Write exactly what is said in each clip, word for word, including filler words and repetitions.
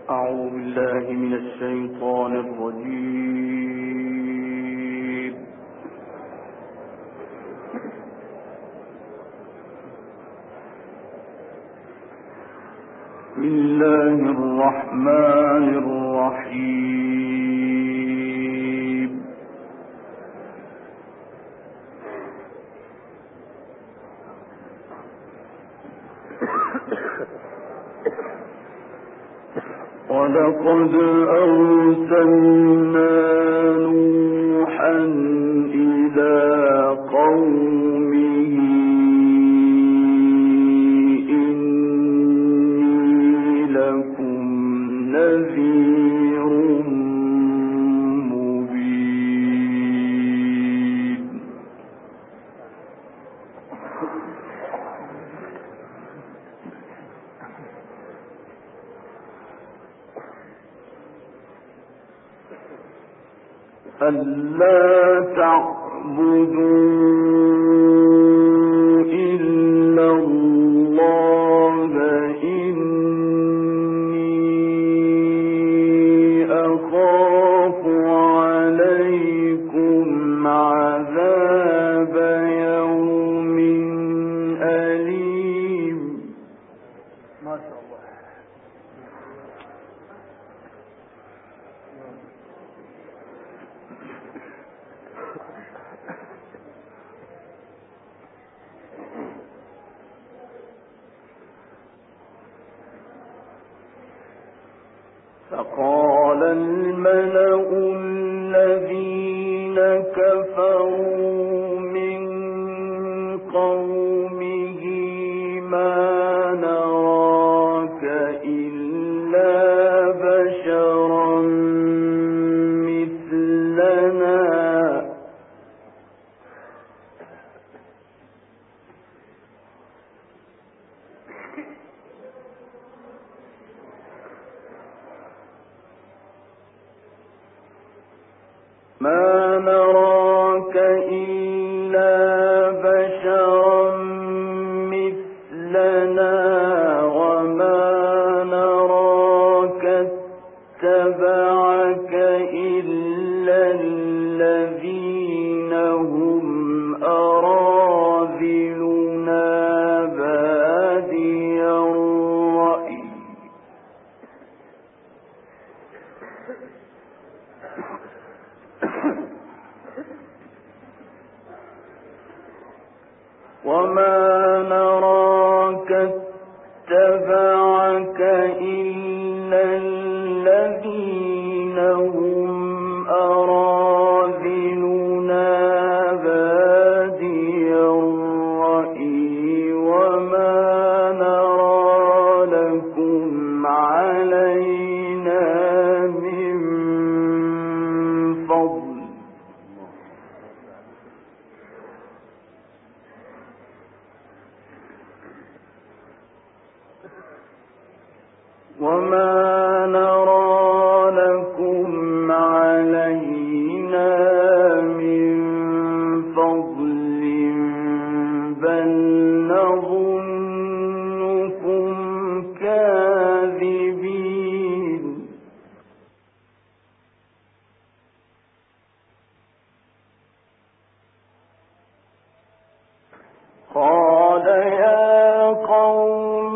أعوذ بالله من الشيطان الرجيم. بسم الله الرحمن الرحيم. ولقد أرسلنا نوحا إلى قومه إني لكم نذير مبين. ألا تعبدوا إلا الله إني أخاف عليكم عذاب يوم أليم. ما شاء الله. فقال الملأ الذين كفروا من قومه ما نراك إلا بشرا مثلنا ما نراك إلا بشرا مثلنا وما نراك اتبعك إلا الذين هم أراذلنا بادي الرأي وما نراك اتبعك إلا الذين هم أراذلنا بادي الرأي وما نرى لكم علينا من فضل وما نرى لكم علينا من فضل بل نظنكم كاذبين. قال يا قوم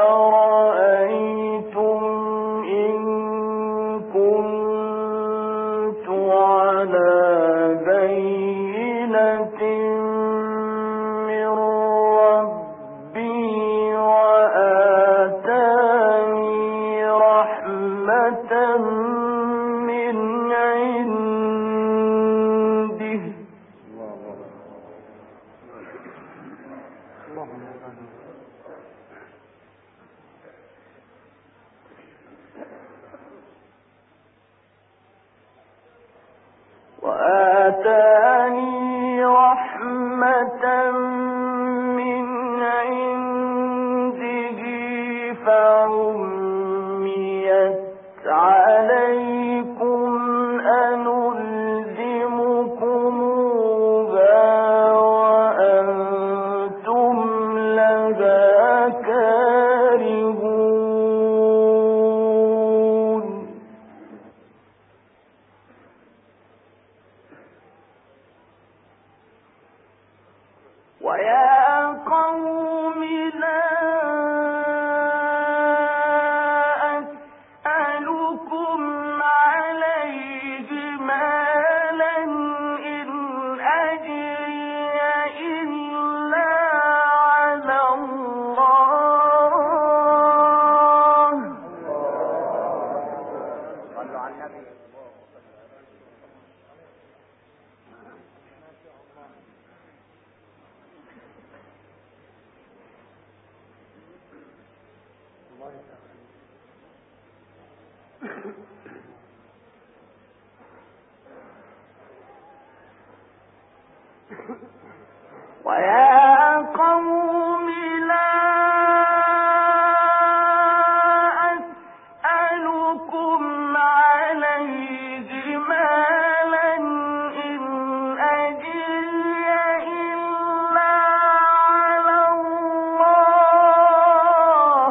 أرأيتم إن كنت على بينة من ربي وآتاني رحمة من عنده وآتاني رحمة من عنده فعميت عليكم أنلزمكموها وأنتم لها ويا قوم لا أسألكم عليه مالا إن أجري إلا على الله.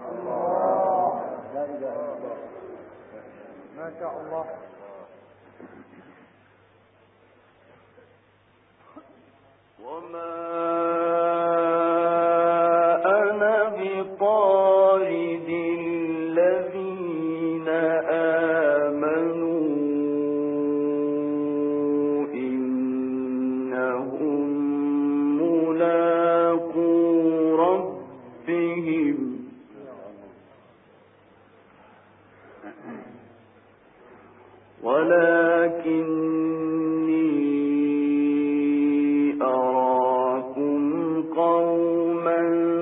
ما شاء الله. وما أنا بطارد الذين آمنوا إنهم ملاقو ربهم ولكني أراكم قوما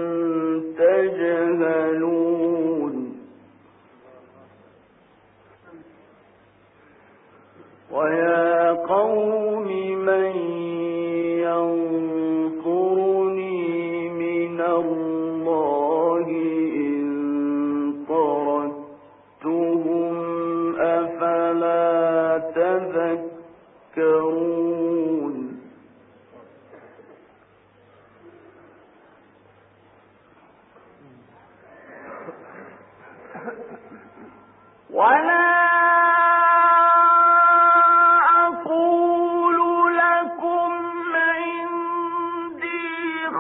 تجهلون ويا قوم من ينصرني من الله إن طردتهم أفلا تذكرون ولا أقول لكم عندي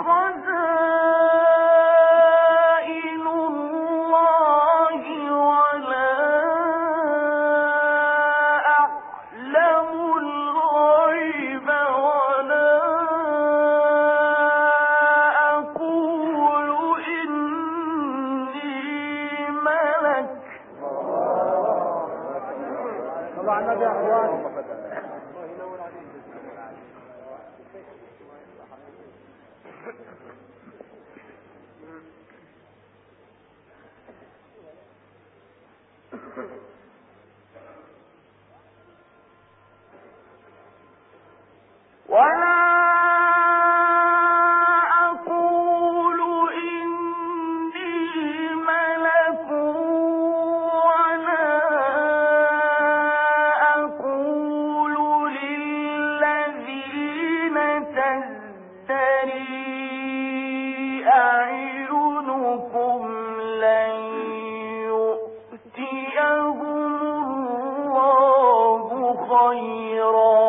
خزائن الله ولا أعلم الغيب ولا أقول إني ملك. صلوا على النبي يا اخوان. ولا أقول إني ملك ولا أقول للذين تزدري أعينكم لن يؤتيهم الله خيرا.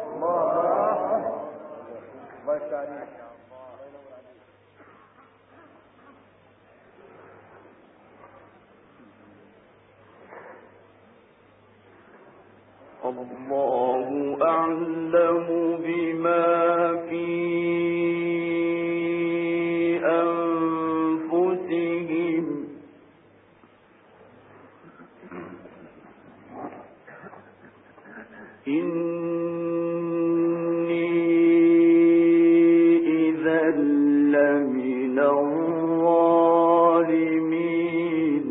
الله أعلم بما في أنفسهم إني إذا لمن الظالمين.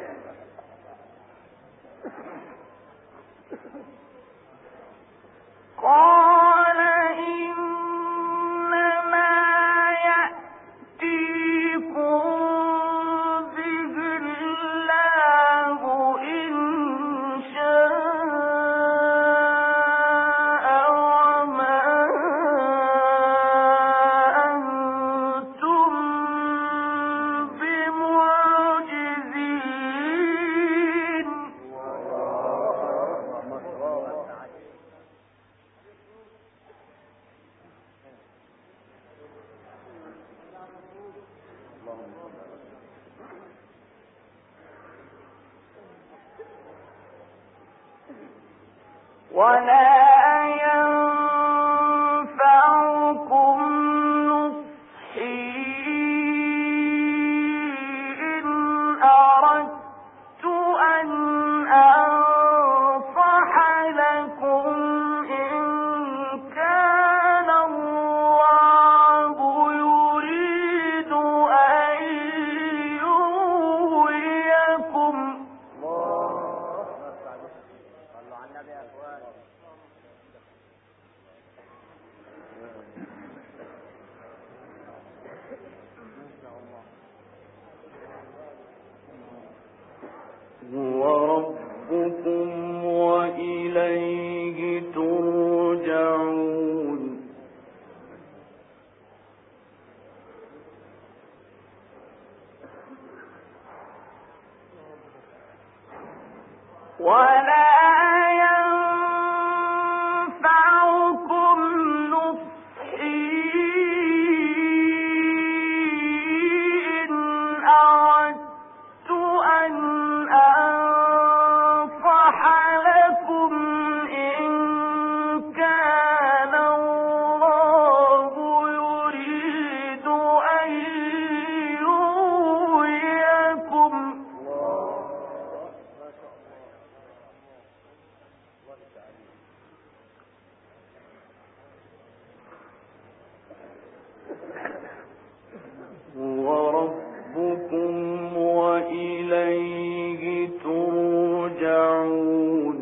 قال إنما يأتيكم به الله إن شاء وما أنتم بمعجزين. ولا ينفعكم نصحي إن أردت أن أنصح لكم إن كان الله يريد أن يغويكم. هو ربكم وإليه ترجعون. ولا ينفعكم نصحي إن أردت أن أنصح لكم إن كان الله يريد أن يغويكم. هو ربكم وإليه ترجعون.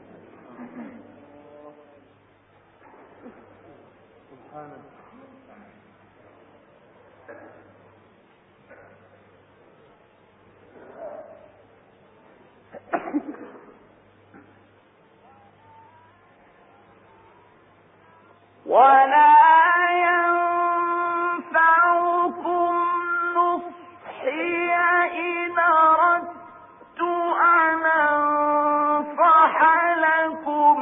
ولا ينفعكم نصحي إن أردت أن أنصح لكم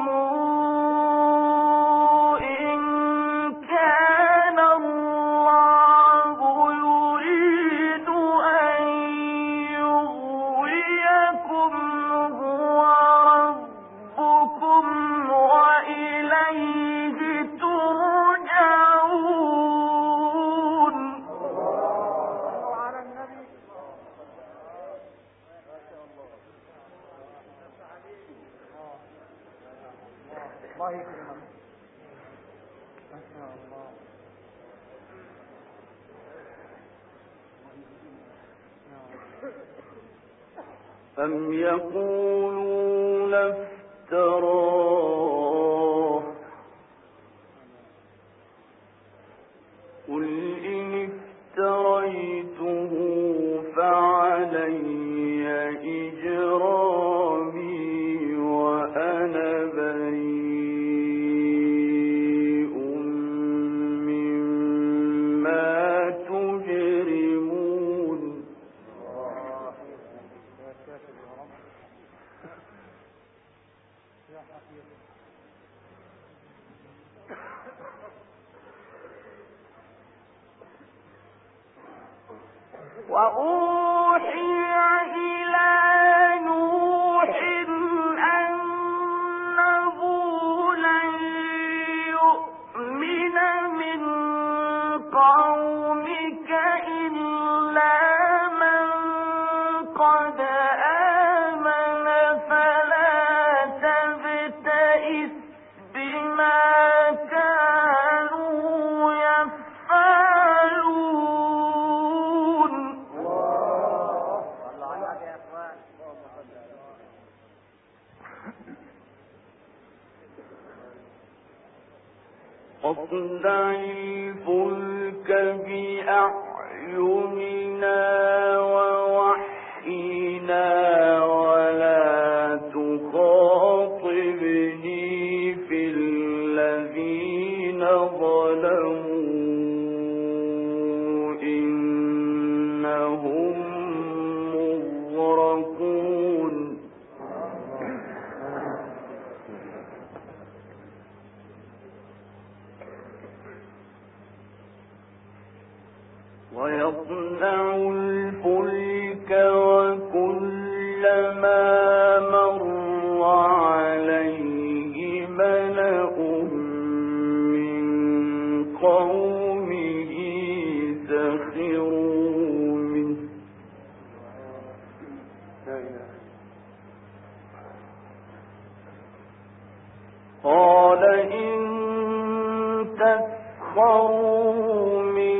إن كان الله يريد أن يغويكم. هو ربكم وإليه ترجعون. على النبي. الله يكرمك. ما شاء الله. أم يقولون افتراه قل إن افتريته فعلي إجرامي وأنا بريء مما تجرمون. وأوحي إلى نوح أنه لن يؤمن من قومك إلا من قد آمن فلا تبتئس بما كانوا يفعلون. فاصنع الفلك بأعيننا ووحينا ولا تخاطبني في الذين ظلموا إنهم مغرقون. ويصنع الفلك وكلما مر عليه ملأ من قومه سخروا منه قال إن تسخروا منه